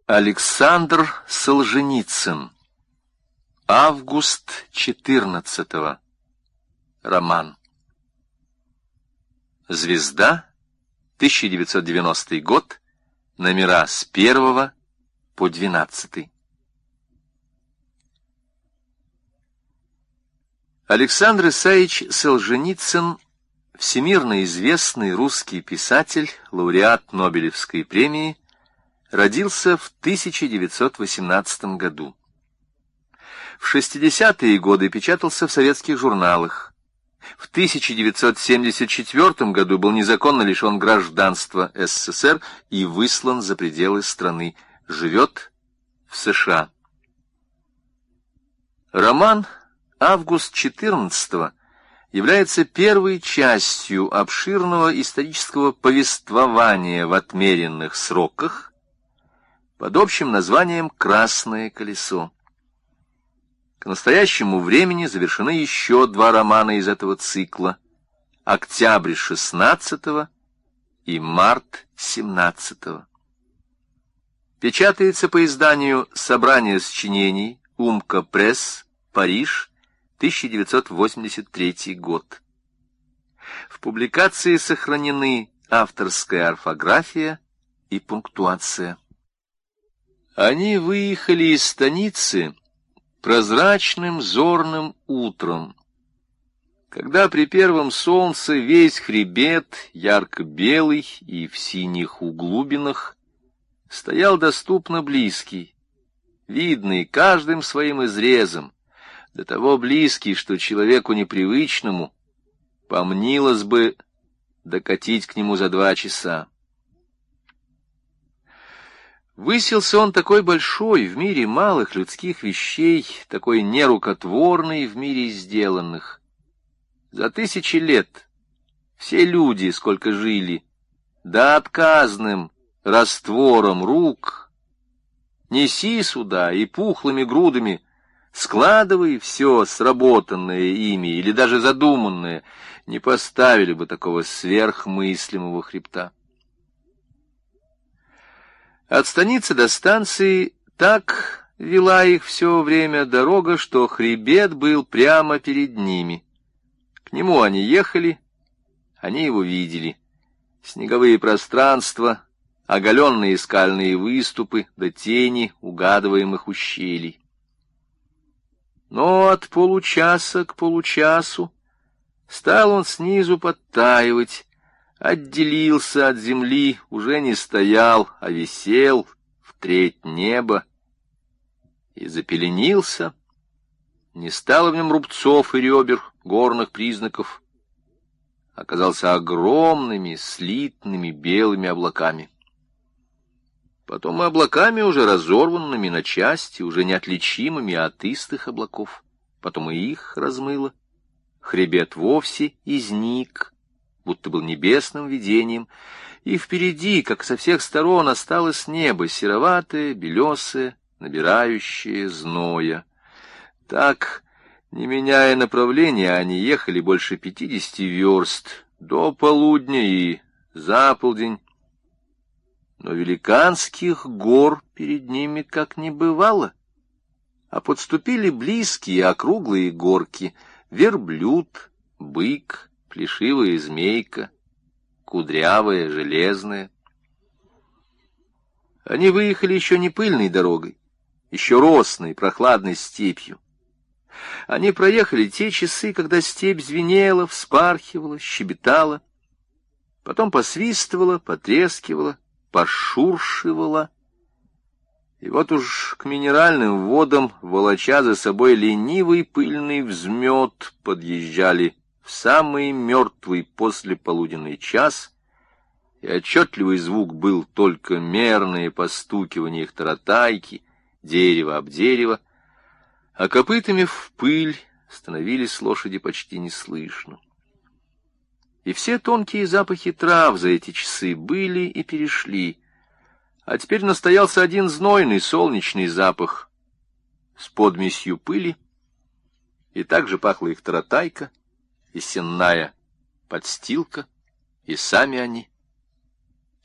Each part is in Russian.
Александр Солженицын. Август 14-го. Роман. Звезда. 1990 год. Номера с 1 по 12. Александр Исаевич Солженицын — всемирно известный русский писатель, лауреат Нобелевской премии, родился в 1918 году. В 60-е годы печатался в советских журналах. В 1974 году был незаконно лишен гражданства СССР и выслан за пределы страны. Живет в США. Роман «Август 14-го» является первой частью обширного исторического повествования в отмеренных сроках под общим названием «Красное колесо». К настоящему времени завершены еще 2 романа из этого цикла: «Октябрь 16-го» и «Март 17-го». Печатается по изданию «Собрание сочинений», Умка Пресс, Париж, 1983 год. В публикации сохранены авторская орфография и пунктуация. Они выехали из станицы прозрачным зорным утром, когда при первом солнце весь хребет, ярко-белый и в синих углубинах, стоял доступно близкий, видный каждым своим изрезом, до того близкий, что человеку непривычному помнилось бы докатить к нему за 2 часа. Высился он такой большой в мире малых людских вещей, такой нерукотворный в мире сделанных. За 1000 лет все люди, сколько жили, да отказным раствором рук, неси сюда и пухлыми грудами складывай все сработанное ими или даже задуманное, не поставили бы такого сверхмыслимого хребта. От станицы до станции так вела их все время дорога, что хребет был прямо перед ними. К нему они ехали, они его видели. Снеговые пространства, оголенные скальные выступы, да тени угадываемых ущелий. Но от получаса к получасу стал он снизу подтаивать, отделился от земли, уже не стоял, а висел в треть неба и запеленился. Не стало в нем рубцов и ребер, горных признаков. Оказался огромными, слитными белыми облаками. Потом и облаками уже разорванными на части, уже неотличимыми от истых облаков. Потом и их размыло. Хребет вовсе изник, будто был небесным видением, и впереди, как со всех сторон, осталось небо, сероватое, белесое, набирающее зноя. Так, не меняя направления, они ехали больше 50 верст до полудня и за полдень. Но великанских гор перед ними как не бывало, а подступили близкие округлые горки: верблюд, бык, плешивая змейка, кудрявая, железная. Они выехали еще не пыльной дорогой, еще росной, прохладной степью. Они проехали те часы, когда степь звенела, вспархивала, щебетала, потом посвистывала, потрескивала, пошуршивала. И вот уж к минеральным водам, волоча за собой ленивый пыльный взмет, подъезжали в самый мертвый послеполуденный час, и отчетливый звук был только мерное постукивание их таратайки, дерево об дерево, а копытами в пыль становились лошади почти не слышно. И все тонкие запахи трав за эти часы были и перешли, а теперь настоялся один знойный солнечный запах с подмесью пыли, и также пахла их таратайка, и сенная подстилка, и сами они.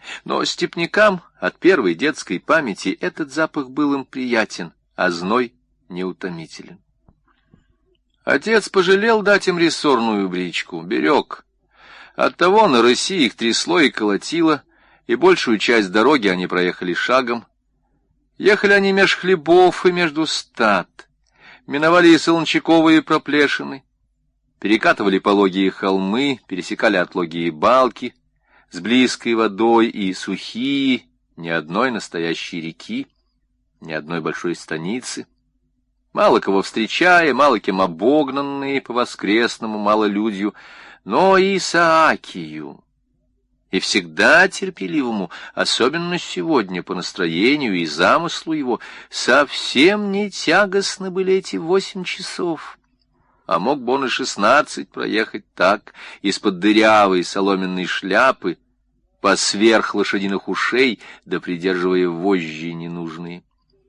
Но степнякам от первой детской памяти этот запах был им приятен, а зной неутомителен. Отец пожалел дать им рессорную бричку, берег. Оттого на рыси их трясло и колотило, и большую часть дороги они проехали шагом. Ехали они меж хлебов и между стад, миновали и солончаковые проплешины, перекатывали пологие холмы, пересекали отлогие балки с близкой водой и сухие, ни одной настоящей реки, ни одной большой станицы, мало кого встречая, мало кем обогнанные по-воскресному малолюдью, но Исаакию, и всегда терпеливому, особенно сегодня, по настроению и замыслу его, совсем не тягостны были эти 8 часов. А мог бы он и 16 проехать так, из-под дырявой соломенной шляпы, посверх лошадиных ушей, да придерживая вожжи ненужные.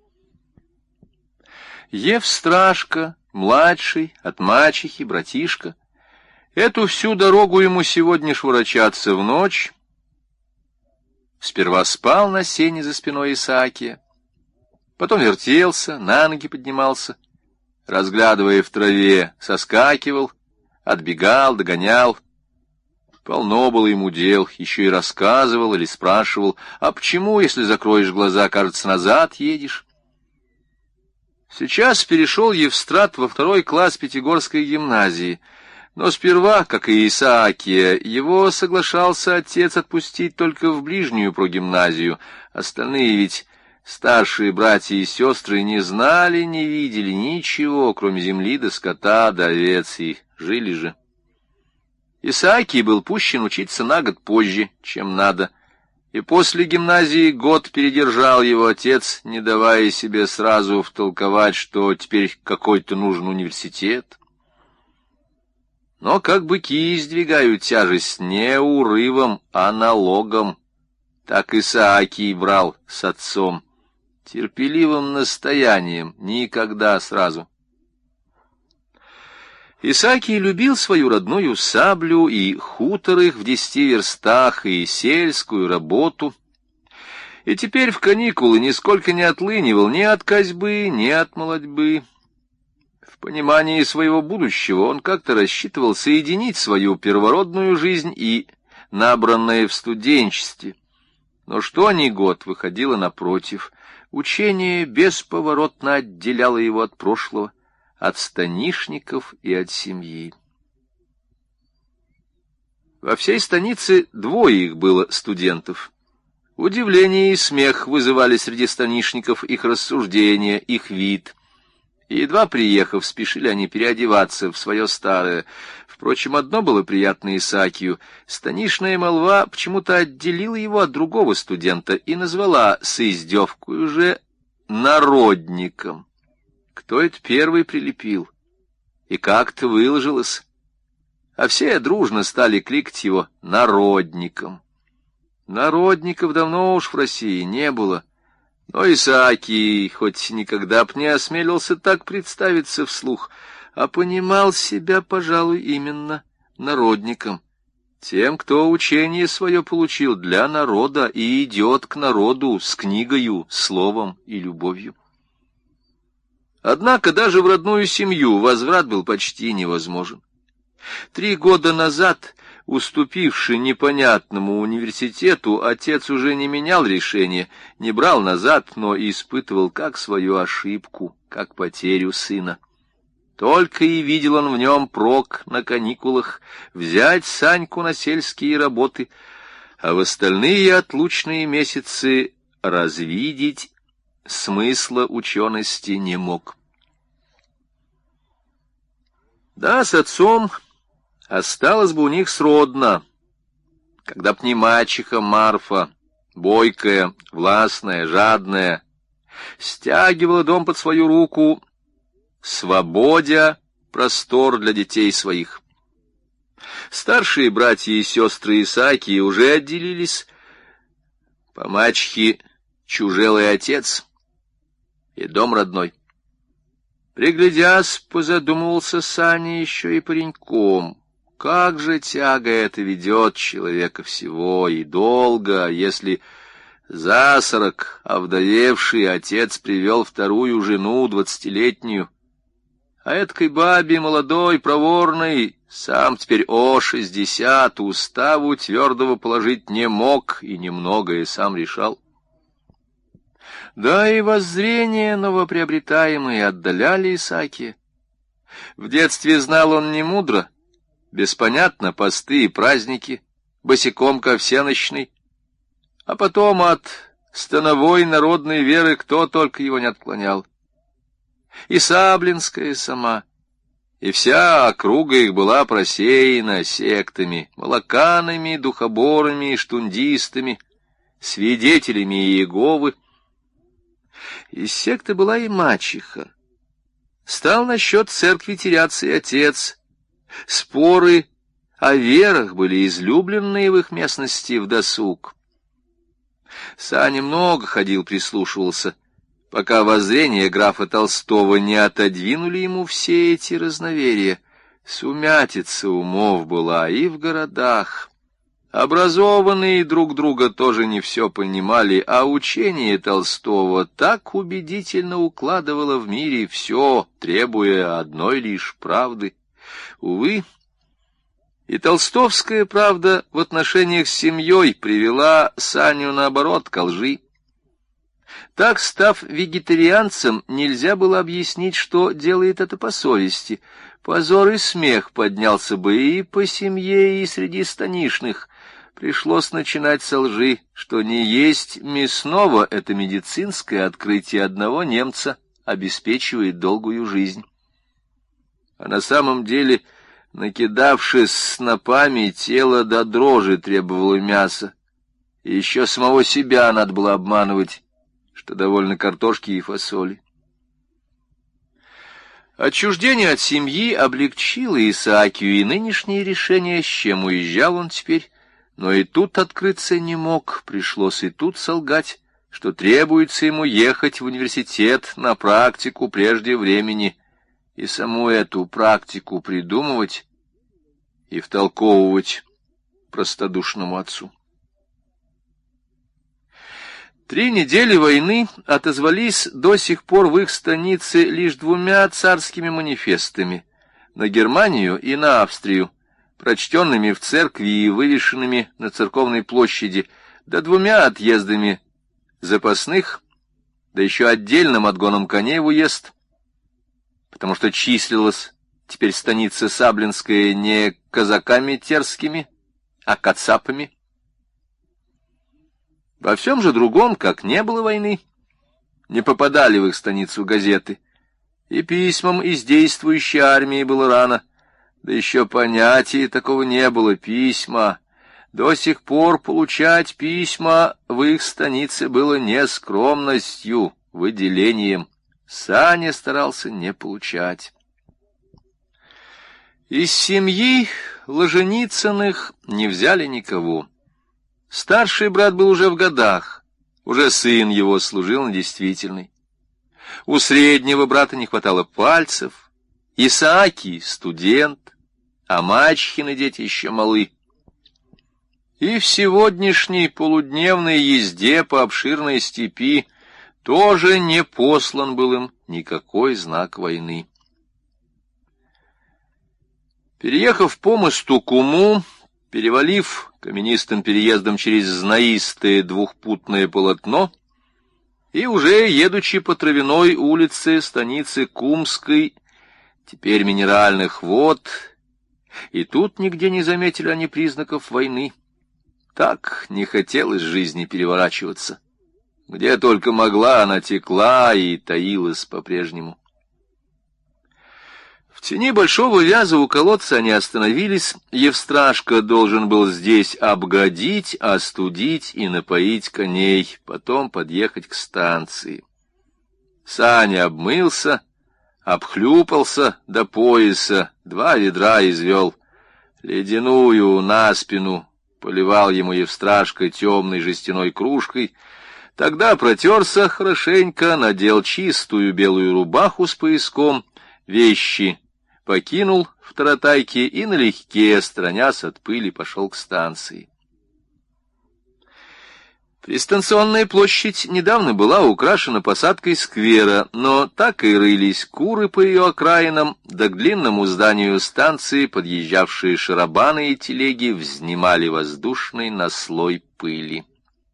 Евстражка, младший, от мачехи, братишка, эту всю дорогу ему сегодня шворачаться в ночь. Сперва спал на сене за спиной Исаакия, потом вертелся, на ноги поднимался, разглядывая в траве, соскакивал, отбегал, догонял. Полно было ему дел, еще и рассказывал или спрашивал, а почему, если закроешь глаза, кажется, назад едешь? Сейчас перешел Евстрат во 2 класс Пятигорской гимназии, но сперва, как и Исаакия, его соглашался отец отпустить только в ближнюю прогимназию. Остальные ведь, старшие братья и сестры, не знали, не видели ничего, кроме земли да скота да овец, и жили же. Исаакий был пущен учиться на год позже, чем надо, и после гимназии год передержал его отец, не давая себе сразу втолковать, что теперь какой-то нужен университет. Но как быки сдвигают тяжесть не урывом, а налогом, так Исаакий брал с отцом, терпеливым настоянием, никогда сразу. Исаакий любил свою родную саблю и хутор их в 10 верстах, и сельскую работу, и теперь в каникулы нисколько не отлынивал ни от косьбы, ни от молотьбы. В понимании своего будущего он как-то рассчитывал соединить свою первородную жизнь и набранное в студенчестве. Но что ни год выходило напротив, учение бесповоротно отделяло его от прошлого, от станишников и от семьи. Во всей станице 2 их было студентов. Удивление и смех вызывали среди станишников их рассуждения, их вид. И едва приехав, спешили они переодеваться в свое старое. Впрочем, одно было приятно Исаакию. Станишная молва почему-то отделила его от другого студента и назвала с издевкой уже народником. Кто это первый прилепил? И как-то выложилось. А все дружно стали кликать его народником. Народников давно уж в России не было. Но Исаакий, хоть никогда б не осмелился так представиться вслух, а понимал себя, пожалуй, именно народником, тем, кто учение свое получил для народа и идет к народу с книгою, словом и любовью. Однако даже в родную семью возврат был почти невозможен. 3 года назад, уступивший непонятному университету, отец уже не менял решения, не брал назад, но испытывал как свою ошибку, как потерю сына. Только и видел он в нем прок на каникулах взять Саньку на сельские работы, а в остальные отлучные месяцы развидеть смысла учености не мог. Да, с отцом осталось бы у них сродно, когда б не мачеха Марфа, бойкая, властная, жадная, стягивала дом под свою руку, свободя простор для детей своих. Старшие братья и сестры Исаакии уже отделились, по мачехе чужел и отец, и дом родной. Приглядясь, позадумывался Саня еще и пареньком. как же тяга эта ведет человека всего и долго, если за 40 овдовевший отец привел вторую жену, 20-летнюю, а эткой бабе молодой, проворной, сам теперь 60, уставу твердого положить не мог и немногое сам решал. Да и воззрения новоприобретаемые отдаляли Исаакия. В детстве знал он не мудро, беспонятно посты и праздники, босиком ко всенощной, а потом от становой народной веры кто только его не отклонял. И Саблинская сама, и вся округа их была просеяна сектами, молоканами, духоборами и штундистами, свидетелями Иеговы. Из секты была и мачеха. Стал насчет церкви теряться и отец. Споры о верах были излюбленные в их местности в досуг. Саня много ходил, прислушивался, пока воззрения графа Толстого не отодвинули ему все эти разноверия. Сумятица умов была и в городах. Образованные друг друга тоже не все понимали, а учение Толстого так убедительно укладывало в мире все, требуя одной лишь правды. Увы, и толстовская правда в отношениях с семьей привела Саню, наоборот, ко лжи. Так, став вегетарианцем, нельзя было объяснить, что делает это по совести. Позор и смех поднялся бы и по семье, и среди станишных. Пришлось начинать со лжи, что не есть мясного — это медицинское открытие одного немца обеспечивает долгую жизнь. А на самом деле, накидавшись снопами, тело до дрожи требовало мяса. И еще самого себя надо было обманывать, что довольно картошки и фасоли. Отчуждение от семьи облегчило Исаакию и нынешние решения, с чем уезжал он теперь, но и тут открыться не мог, пришлось и тут солгать, что требуется ему ехать в университет на практику прежде времени, и саму эту практику придумывать и втолковывать простодушному отцу. 3 недели войны отозвались до сих пор в их станице лишь 2 царскими манифестами на Германию и на Австрию, прочтенными в церкви и вывешенными на церковной площади, да 2 отъездами запасных, да еще отдельным отгоном коней в уезд, потому что числилась теперь станица Саблинская не казаками терскими, а кацапами. Во всем же другом, как не было войны, не попадали в их станицу газеты, и письмам из действующей армии было рано, да еще понятия такого не было, письма. До сих пор получать письма в их станице было не скромностью, выделением. Саня старался не получать. Из семьи Ложеницыных не взяли никого. Старший брат был уже в годах, уже сын его служил на действительной. У среднего брата не хватало пальцев, Исаакий — студент, а мачехины дети еще малы. И в сегодняшней полудневной езде по обширной степи тоже не послан был им никакой знак войны. Переехав по мосту Куму, перевалив каменистым переездом через знаистое двухпутное полотно и уже едучи по Травяной улице станицы Кумской, теперь Минеральных вод, и тут нигде не заметили они признаков войны. Так не хотелось жизни переворачиваться. Где только могла, она текла и таилась по-прежнему. В тени большого вяза у колодца они остановились. Евстражка должен был здесь обгодить, остудить и напоить коней, потом подъехать к станции. Саня обмылся, обхлюпался до пояса, 2 ведра извел. Ледяную на спину поливал ему Евстражка темной жестяной кружкой. Тогда протерся хорошенько, надел чистую белую рубаху с пояском, вещи покинул в таратайке и налегке, сторонясь от пыли, пошел к станции. Пристанционная площадь недавно была украшена посадкой сквера, но так и рылись куры по ее окраинам, да к длинному зданию станции подъезжавшие шарабаны и телеги вздымали воздушный наслой пыли.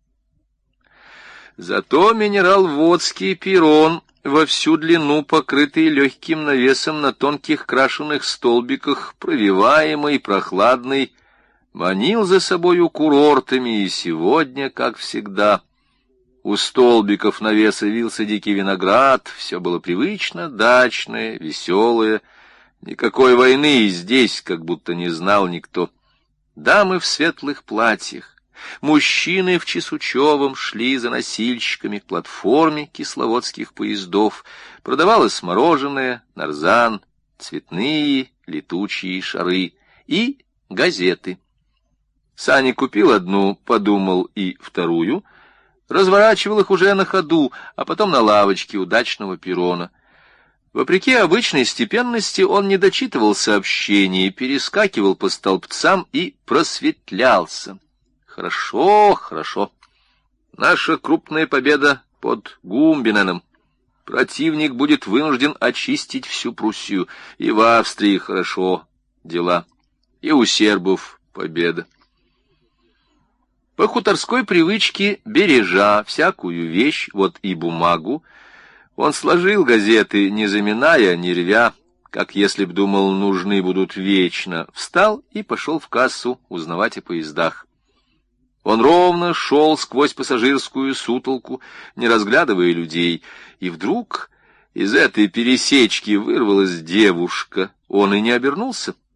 Зато минерал-водский перрон, во всю длину покрытый легким навесом на тонких крашеных столбиках, провиваемый, прохладный, манил за собою курортами, и сегодня, как всегда, у столбиков навеса вился дикий виноград, все было привычно, дачное, веселое, никакой войны и здесь как будто не знал никто. Дамы в светлых платьях, мужчины в чесучевом шли за носильщиками к платформе кисловодских поездов, продавалось мороженое, нарзан, цветные летучие шары и газеты. Саня купил одну, подумал, и вторую, разворачивал их уже на ходу, а потом на лавочке удачного перрона. Вопреки обычной степенности он не дочитывал сообщений, перескакивал по столбцам и просветлялся. Хорошо, хорошо. Наша крупная победа под Гумбиненом. Противник будет вынужден очистить всю Пруссию. И в Австрии хорошо дела. И у сербов победа. По хуторской привычке, бережа всякую вещь, вот и бумагу, он сложил газеты, не заминая, не рвя, как если б думал, нужны будут вечно, встал и пошел в кассу узнавать о поездах. Он ровно шел сквозь пассажирскую сутолку, не разглядывая людей, и вдруг из этой пересечки вырвалась девушка. Он и не обернулся.